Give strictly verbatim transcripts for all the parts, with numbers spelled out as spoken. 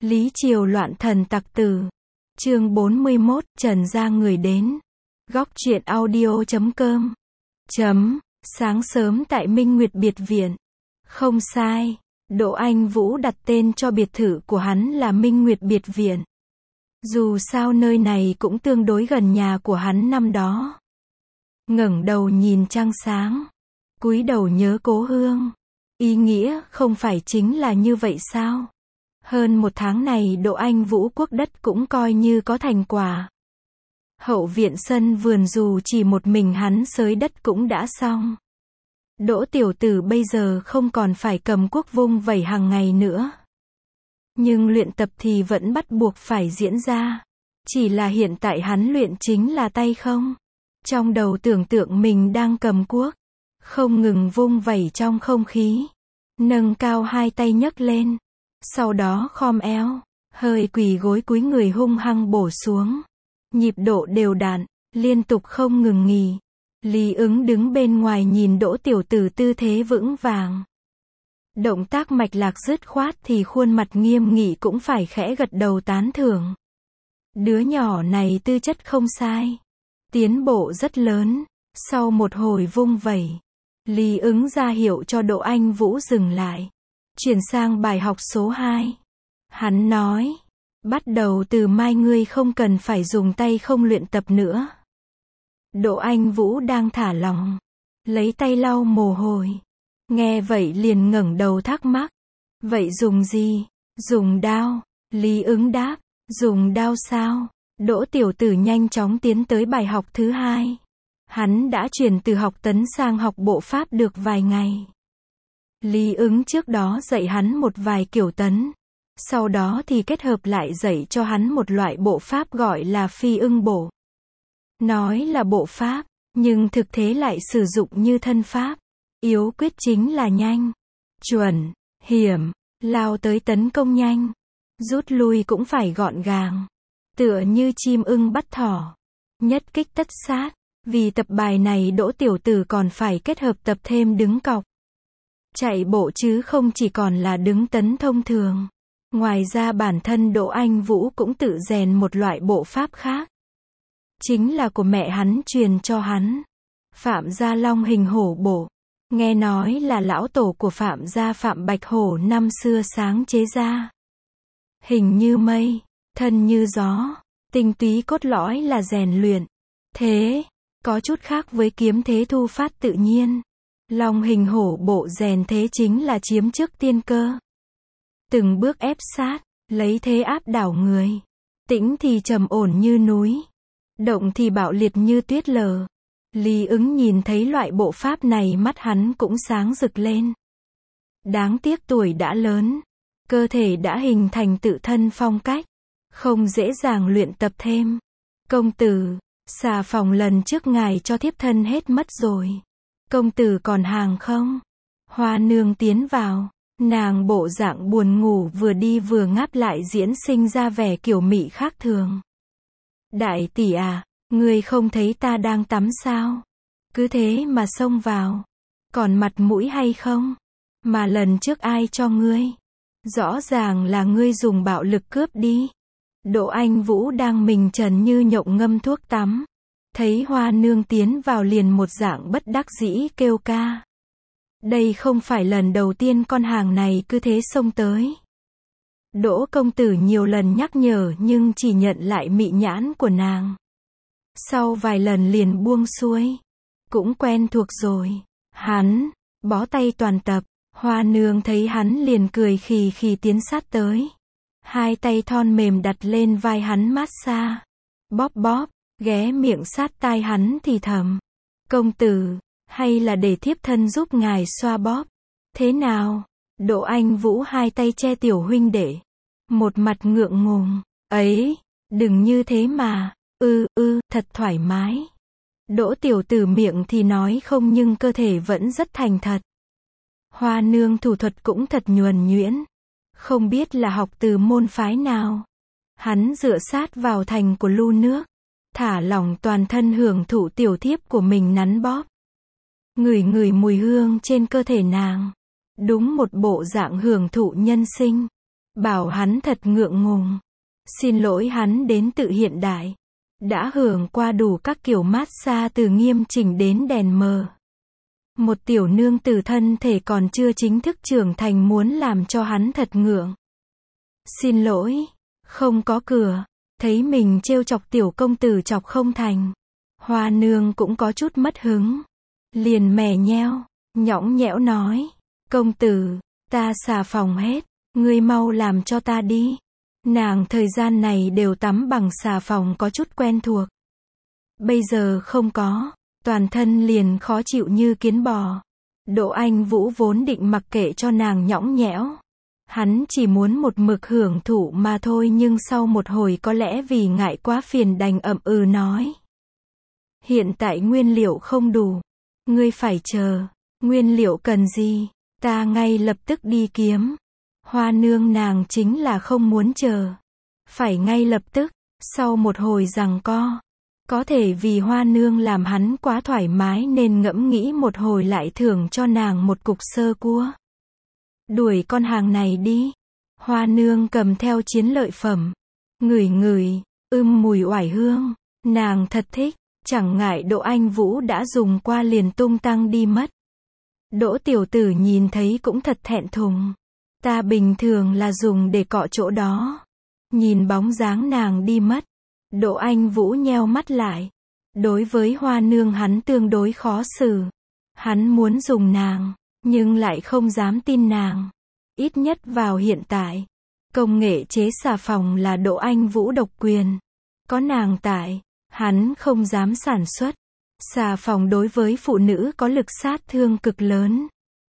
Lý Triều loạn thần tặc tử. Chương bốn mươi mốt, Trần gia người đến. Góc truyện audio chấm com. Chấm, sáng sớm tại Minh Nguyệt biệt viện. Không sai, Đỗ Anh Vũ đặt tên cho biệt thự của hắn là Minh Nguyệt biệt viện. Dù sao nơi này cũng tương đối gần nhà của hắn năm đó. Ngẩng đầu nhìn trăng sáng, cúi đầu nhớ cố hương. Ý nghĩa không phải chính là như vậy sao? Hơn một tháng này Đỗ Anh Vũ quốc đất cũng coi như có thành quả. Hậu viện sân vườn dù chỉ một mình hắn xới đất cũng đã xong. Đỗ tiểu tử bây giờ không còn phải cầm cuốc vung vẩy hàng ngày nữa. Nhưng luyện tập thì vẫn bắt buộc phải diễn ra. Chỉ là hiện tại hắn luyện chính là tay không. Trong đầu tưởng tượng mình đang cầm cuốc, không ngừng vung vẩy trong không khí. Nâng cao hai tay nhấc lên. Sau đó khom eo, hơi quỳ gối cúi người hung hăng bổ xuống. Nhịp độ đều đặn, liên tục không ngừng nghỉ. Lý Ứng đứng bên ngoài nhìn Đỗ tiểu tử tư thế vững vàng. Động tác mạch lạc dứt khoát thì khuôn mặt nghiêm nghị cũng phải khẽ gật đầu tán thưởng. Đứa nhỏ này tư chất không sai. Tiến bộ rất lớn. Sau một hồi vung vẩy, Lý Ứng ra hiệu cho Đỗ Anh Vũ dừng lại. Chuyển sang bài học số hai. Hắn nói, bắt đầu từ mai ngươi không cần phải dùng tay không luyện tập nữa. Đỗ Anh Vũ đang thả lỏng, lấy tay lau mồ hôi. Nghe vậy liền ngẩng đầu thắc mắc. Vậy dùng gì? Dùng đao. Lý Ứng đáp, dùng đao sao? Đỗ tiểu tử nhanh chóng tiến tới bài học thứ hai. Hắn đã chuyển từ học tấn sang học bộ pháp được vài ngày. Lý Ứng trước đó dạy hắn một vài kiểu tấn. Sau đó thì kết hợp lại dạy cho hắn một loại bộ pháp gọi là phi ưng bộ. Nói là bộ pháp, nhưng thực tế lại sử dụng như thân pháp. Yếu quyết chính là nhanh, chuẩn, hiểm, lao tới tấn công nhanh. Rút lui cũng phải gọn gàng. Tựa như chim ưng bắt thỏ. Nhất kích tất sát. Vì tập bài này Đỗ tiểu tử còn phải kết hợp tập thêm đứng cọc. Chạy bộ chứ không chỉ còn là đứng tấn thông thường. Ngoài ra bản thân Đỗ Anh Vũ cũng tự rèn một loại bộ pháp khác. Chính là của mẹ hắn truyền cho hắn. Phạm gia long hình hổ bộ. Nghe nói là lão tổ của Phạm gia Phạm Bạch Hổ năm xưa sáng chế ra. Hình như mây, thân như gió, tinh túy cốt lõi là rèn luyện. Thế, có chút khác với kiếm thế thu phát tự nhiên. Long hình hổ bộ rèn thế chính là chiếm trước tiên cơ. Từng bước ép sát, lấy thế áp đảo người. Tĩnh thì trầm ổn như núi. Động thì bạo liệt như tuyết lở. Lý Ứng nhìn thấy loại bộ pháp này mắt hắn cũng sáng rực lên. Đáng tiếc tuổi đã lớn. Cơ thể đã hình thành tự thân phong cách. Không dễ dàng luyện tập thêm. Công tử, xà phòng lần trước ngài cho thiếp thân hết mất rồi. Công tử còn hàng không? Hoa nương tiến vào. Nàng bộ dạng buồn ngủ vừa đi vừa ngáp lại diễn sinh ra vẻ kiểu mị khác thường. Đại tỷ à, ngươi không thấy ta đang tắm sao? Cứ thế mà xông vào. Còn mặt mũi hay không? Mà lần trước ai cho ngươi? Rõ ràng là ngươi dùng bạo lực cướp đi. Đỗ Anh Vũ đang mình trần như nhộng ngâm thuốc tắm. Thấy hoa nương tiến vào liền một dạng bất đắc dĩ kêu ca. Đây không phải lần đầu tiên con hàng này cứ thế xông tới. Đỗ công tử nhiều lần nhắc nhở nhưng chỉ nhận lại mị nhãn của nàng. Sau vài lần liền buông xuôi. Cũng quen thuộc rồi. Hắn, bó tay toàn tập. Hoa nương thấy hắn liền cười khì khì tiến sát tới. Hai tay thon mềm đặt lên vai hắn mát xa. Bóp bóp, ghé miệng sát tai hắn thì thầm. Công tử, hay là để thiếp thân giúp ngài xoa bóp. Thế nào? Đỗ Anh Vũ hai tay che tiểu huynh đệ. Một mặt ngượng ngùng. Ấy, đừng như thế mà. Ư, ư, thật thoải mái. Đỗ tiểu tử miệng thì nói không nhưng cơ thể vẫn rất thành thật. Hoa nương thủ thuật cũng thật nhuần nhuyễn. Không biết là học từ môn phái nào. Hắn dựa sát vào thành của lu nước. Thả lỏng toàn thân hưởng thụ tiểu thiếp của mình nắn bóp. Ngửi ngửi mùi hương trên cơ thể nàng. Đúng một bộ dạng hưởng thụ nhân sinh. bảo hắn thật ngượng ngùng. Xin lỗi hắn đến tự hiện đại. Đã hưởng qua đủ các kiểu massage từ nghiêm chỉnh đến đèn mờ. Một tiểu nương tử thân thể còn chưa chính thức trưởng thành muốn làm cho hắn thật ngượng. Xin lỗi, không có cửa. Thấy mình trêu chọc tiểu công tử chọc không thành. Hoa nương cũng có chút mất hứng. Liền mè nheo, nhõng nhẽo nói. Công tử, ta xà phòng hết. Ngươi mau làm cho ta đi. Nàng thời gian này đều tắm bằng xà phòng có chút quen thuộc. Bây giờ không có. Toàn thân liền khó chịu như kiến bò. Đỗ Anh Vũ vốn định mặc kệ cho nàng nhõng nhẽo. Hắn chỉ muốn một mực hưởng thụ mà thôi, nhưng sau một hồi có lẽ vì ngại quá phiền đành ậm ừ nói. Hiện tại nguyên liệu không đủ. Ngươi phải chờ. Nguyên liệu cần gì? Ta ngay lập tức đi kiếm. Hoa nương nàng chính là không muốn chờ. Phải ngay lập tức. Sau một hồi giằng co. Có thể vì hoa nương làm hắn quá thoải mái nên ngẫm nghĩ một hồi lại thưởng cho nàng một cục sơ cua. Đuổi con hàng này đi. Hoa nương cầm theo chiến lợi phẩm. Ngửi ngửi, ưm mùi oải hương. Nàng thật thích, chẳng ngại Đỗ Anh Vũ đã dùng qua liền tung tăng đi mất. Đỗ tiểu tử nhìn thấy cũng thật thẹn thùng. Ta bình thường là dùng để cọ chỗ đó. Nhìn bóng dáng nàng đi mất. Đỗ Anh Vũ nheo mắt lại. Đối với hoa nương hắn tương đối khó xử. Hắn muốn dùng nàng, nhưng lại không dám tin nàng. Ít nhất vào hiện tại, công nghệ chế xà phòng là Đỗ Anh Vũ độc quyền. Có nàng tại, hắn không dám sản xuất. Xà phòng đối với phụ nữ có lực sát thương cực lớn.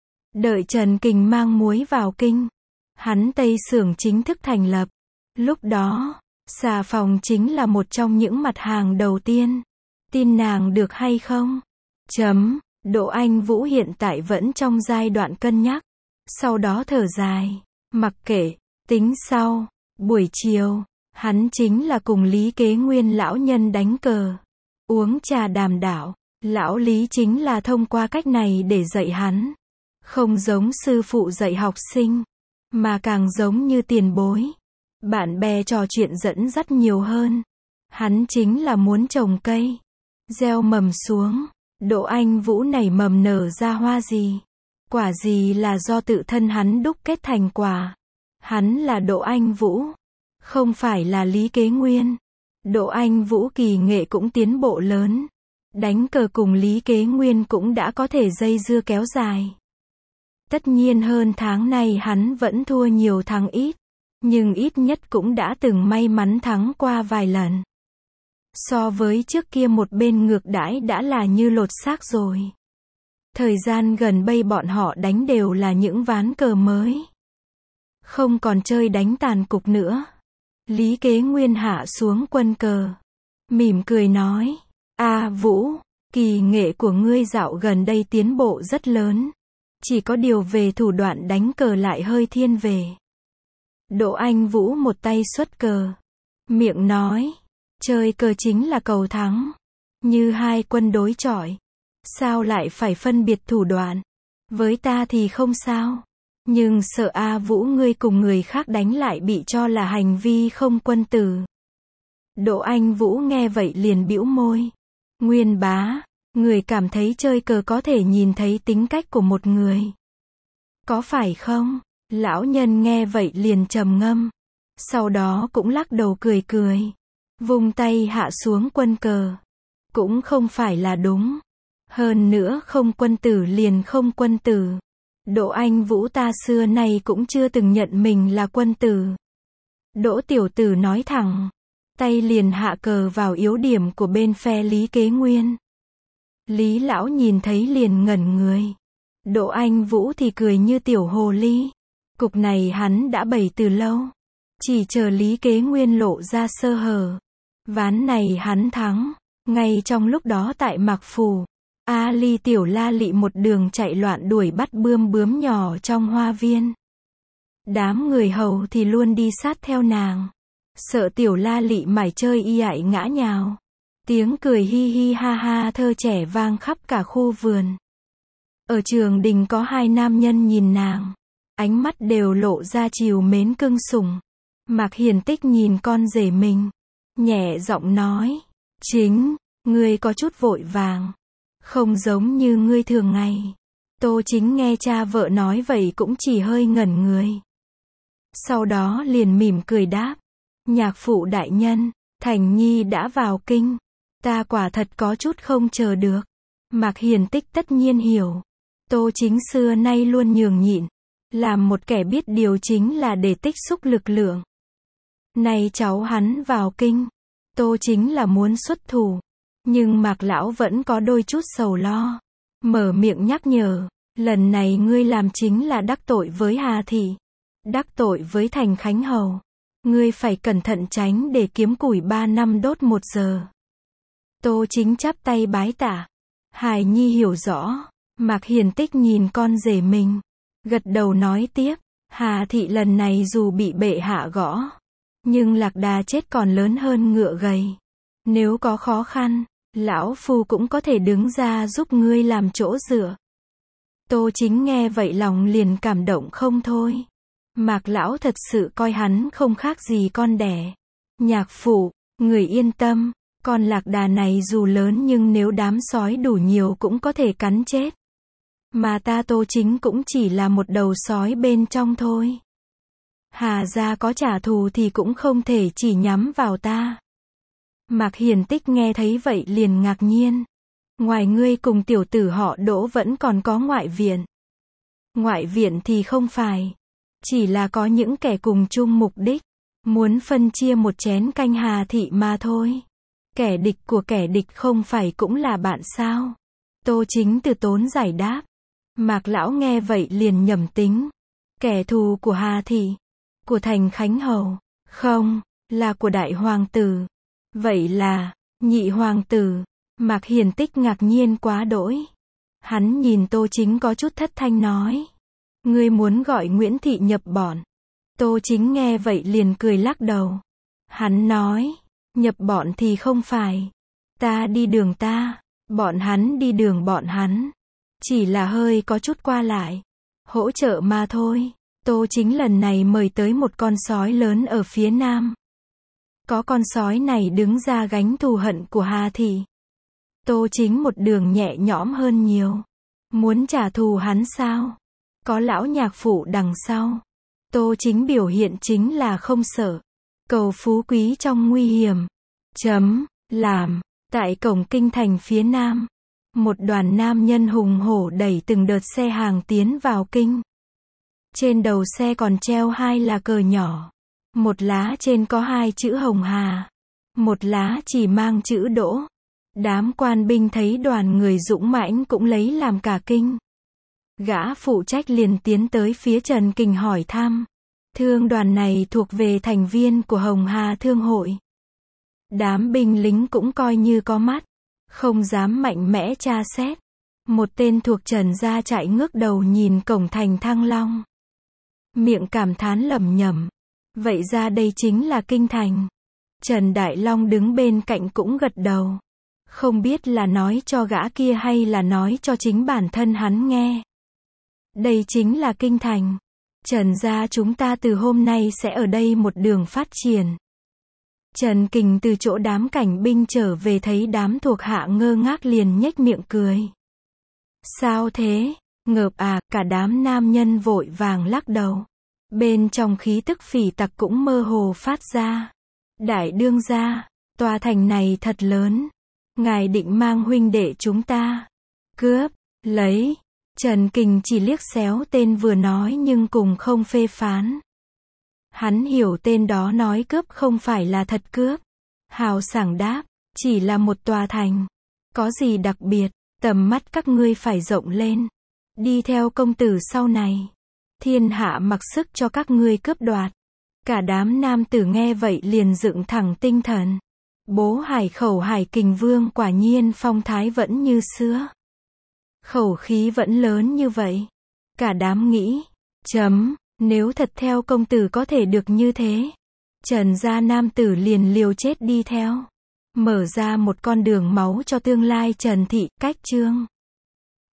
Đợi Trần Kình mang muối vào kinh, hắn Tây xưởng chính thức thành lập. Lúc đó, xà phòng chính là một trong những mặt hàng đầu tiên. Tin nàng được hay không? Chấm. Đỗ Anh Vũ hiện tại vẫn trong giai đoạn cân nhắc. Sau đó thở dài. Mặc kệ, tính sau. Buổi chiều, hắn chính là cùng Lý Kế Nguyên lão nhân đánh cờ. Uống trà đàm đạo. Lão Lý chính là thông qua cách này để dạy hắn. Không giống sư phụ dạy học sinh, mà càng giống như tiền bối. Bạn bè trò chuyện dẫn dắt nhiều hơn. Hắn chính là muốn trồng cây. Gieo mầm xuống. Đỗ Anh Vũ nảy mầm nở ra hoa gì? Quả gì là do tự thân hắn đúc kết thành quả. Hắn là Đỗ Anh Vũ. Không phải là Lý Kế Nguyên. Đỗ Anh Vũ kỳ nghệ cũng tiến bộ lớn. Đánh cờ cùng Lý Kế Nguyên cũng đã có thể dây dưa kéo dài. Tất nhiên hơn tháng này hắn vẫn thua nhiều thắng ít. Nhưng ít nhất cũng đã từng may mắn thắng qua vài lần. So với trước kia một bên ngược đãi đã là như lột xác rồi. Thời gian gần đây bọn họ đánh đều là những ván cờ mới. Không còn chơi đánh tàn cục nữa. Lý Kế Nguyên hạ xuống quân cờ. Mỉm cười nói. A Vũ, kỳ nghệ của ngươi dạo gần đây tiến bộ rất lớn. Chỉ có điều về thủ đoạn đánh cờ lại hơi thiên về. Đỗ Anh Vũ một tay xuất cờ. Miệng nói. Chơi cờ chính là cầu thắng. Như hai quân đối chọi. Sao lại phải phân biệt thủ đoạn? Với ta thì không sao. Nhưng sợ A Vũ ngươi cùng người khác đánh lại bị cho là hành vi không quân tử. Đỗ Anh Vũ nghe vậy liền bĩu môi. Nguyên bá, người cảm thấy chơi cờ có thể nhìn thấy tính cách của một người. Có phải không? Lão nhân nghe vậy liền trầm ngâm. Sau đó cũng lắc đầu cười cười. Vung tay hạ xuống quân cờ. Cũng không phải là đúng. Hơn nữa không quân tử liền không quân tử. Đỗ Anh Vũ ta xưa nay cũng chưa từng nhận mình là quân tử. Đỗ tiểu tử nói thẳng. Tay liền hạ cờ vào yếu điểm của bên phe Lý Kế Nguyên. Lý lão nhìn thấy liền ngẩn người. Đỗ Anh Vũ thì cười như tiểu hồ ly. Cục này hắn đã bày từ lâu. Chỉ chờ Lý Kế Nguyên lộ ra sơ hở. Ván này hắn thắng. Ngay trong lúc đó tại Mạc Phủ, A Ly tiểu la lị một đường chạy loạn đuổi bắt bươm bướm nhỏ trong hoa viên. Đám người hầu thì luôn đi sát theo nàng. Sợ tiểu la lị mải chơi y ại ngã nhào. Tiếng cười hi hi ha ha thơ trẻ vang khắp cả khu vườn. Ở trường đình có hai nam nhân nhìn nàng. ánh mắt đều lộ ra trìu mến cưng sủng. Mạc Hiền Tích nhìn con rể mình, nhẹ giọng nói, chính, ngươi có chút vội vàng, không giống như ngươi thường ngày. Tô Chính nghe cha vợ nói vậy cũng chỉ hơi ngẩn người. Sau đó liền mỉm cười đáp, nhạc phụ đại nhân, Thành Nhi đã vào kinh, ta quả thật có chút không chờ được. Mạc Hiền Tích tất nhiên hiểu, Tô Chính xưa nay luôn nhường nhịn, làm một kẻ biết điều chính là để tích xúc lực lượng. Nay cháu hắn vào kinh, Tô Chính là muốn xuất thủ, nhưng Mạc lão vẫn có đôi chút sầu lo, mở miệng nhắc nhở, lần này ngươi làm chính là đắc tội với Hà thị, đắc tội với Thành Khánh hầu, ngươi phải cẩn thận tránh để kiếm củi ba năm đốt một giờ. Tô Chính chắp tay bái tạ, hài nhi hiểu rõ. Mạc Hiền Tích nhìn con rể mình, gật đầu nói tiếp, Hà thị lần này dù bị bệ hạ gõ, nhưng lạc đà chết còn lớn hơn ngựa gầy. Nếu có khó khăn, lão phu cũng có thể đứng ra giúp ngươi làm chỗ dựa. Tô Chính nghe vậy lòng liền cảm động không thôi. Mạc lão thật sự coi hắn không khác gì con đẻ. Nhạc phụ, người yên tâm, con lạc đà này dù lớn nhưng nếu đám sói đủ nhiều cũng có thể cắn chết. Mà ta Tô Chính cũng chỉ là một đầu sói bên trong thôi. Hà gia có trả thù thì cũng không thể chỉ nhắm vào ta. Mạc Hiền Tích nghe thấy vậy liền ngạc nhiên. Ngoài ngươi cùng tiểu tử họ Đỗ vẫn còn có ngoại viện. Ngoại viện thì không phải. Chỉ là có những kẻ cùng chung mục đích. Muốn phân chia một chén canh Hà thị mà thôi. Kẻ địch của kẻ địch không phải cũng là bạn sao? Tô Chính từ tốn giải đáp. Mạc lão nghe vậy liền nhẩm tính. Kẻ thù của Hà thị, của Thành Khánh hầu, không, là của đại hoàng tử. Vậy là, nhị hoàng tử. Mạc Hiền Tích ngạc nhiên quá đỗi. Hắn nhìn Tô Chính có chút thất thanh nói. Ngươi muốn gọi Nguyễn thị nhập bọn. Tô Chính nghe vậy liền cười lắc đầu. Hắn nói, nhập bọn thì không phải. Ta đi đường ta, bọn hắn đi đường bọn hắn. Chỉ là hơi có chút qua lại, hỗ trợ mà thôi. Tô Chính lần này mời tới một con sói lớn ở phía nam. Có con sói này đứng ra gánh thù hận của Hà thị. Tô Chính một đường nhẹ nhõm hơn nhiều. Muốn trả thù hắn sao? Có lão nhạc phụ đằng sau. Tô Chính biểu hiện chính là không sợ. Cầu phú quý trong nguy hiểm. Chấm, làm. Tại cổng kinh thành phía nam. Một đoàn nam nhân hùng hổ đẩy từng đợt xe hàng tiến vào kinh. Trên đầu xe còn treo hai lá cờ nhỏ. Một lá trên có hai chữ Hồng Hà. Một lá chỉ mang chữ Đỗ. Đám quan binh thấy đoàn người dũng mãnh cũng lấy làm cả kinh. Gã phụ trách liền tiến tới phía Trần Kình hỏi thăm. Thương đoàn này thuộc về thành viên của Hồng Hà Thương hội. Đám binh lính cũng coi như có mắt. Không dám mạnh mẽ tra xét. Một tên thuộc Trần gia chạy ngước đầu nhìn cổng thành Thăng Long. Miệng cảm thán lẩm nhẩm. Vậy ra đây chính là kinh thành. Trần Đại Long đứng bên cạnh cũng gật đầu. Không biết là nói cho gã kia hay là nói cho chính bản thân hắn nghe. Đây chính là kinh thành. Trần gia chúng ta từ hôm nay sẽ ở đây một đường phát triển. Trần Kình từ chỗ đám cảnh binh trở về thấy đám thuộc hạ ngơ ngác liền nhếch miệng cười. Sao thế? Ngợp à, cả đám nam nhân vội vàng lắc đầu. Bên trong khí tức phỉ tặc cũng mơ hồ phát ra. Đại đương gia, tòa thành này thật lớn. Ngài định mang huynh đệ chúng ta cướp, lấy. Trần Kình chỉ liếc xéo tên vừa nói nhưng cùng không phê phán. Hắn hiểu tên đó nói cướp không phải là thật cướp. Hào sảng đáp, chỉ là một tòa thành. Có gì đặc biệt, tầm mắt các ngươi phải rộng lên. Đi theo công tử sau này. Thiên hạ mặc sức cho các ngươi cướp đoạt. Cả đám nam tử nghe vậy liền dựng thẳng tinh thần. Bố Hải Khẩu Hải Kình Vương quả nhiên phong thái vẫn như xưa. Khẩu khí vẫn lớn như vậy. Cả đám nghĩ, chấm, nếu thật theo công tử có thể được như thế. Trần gia nam tử liền liều chết đi theo. Mở ra một con đường máu cho tương lai Trần thị, cách chương.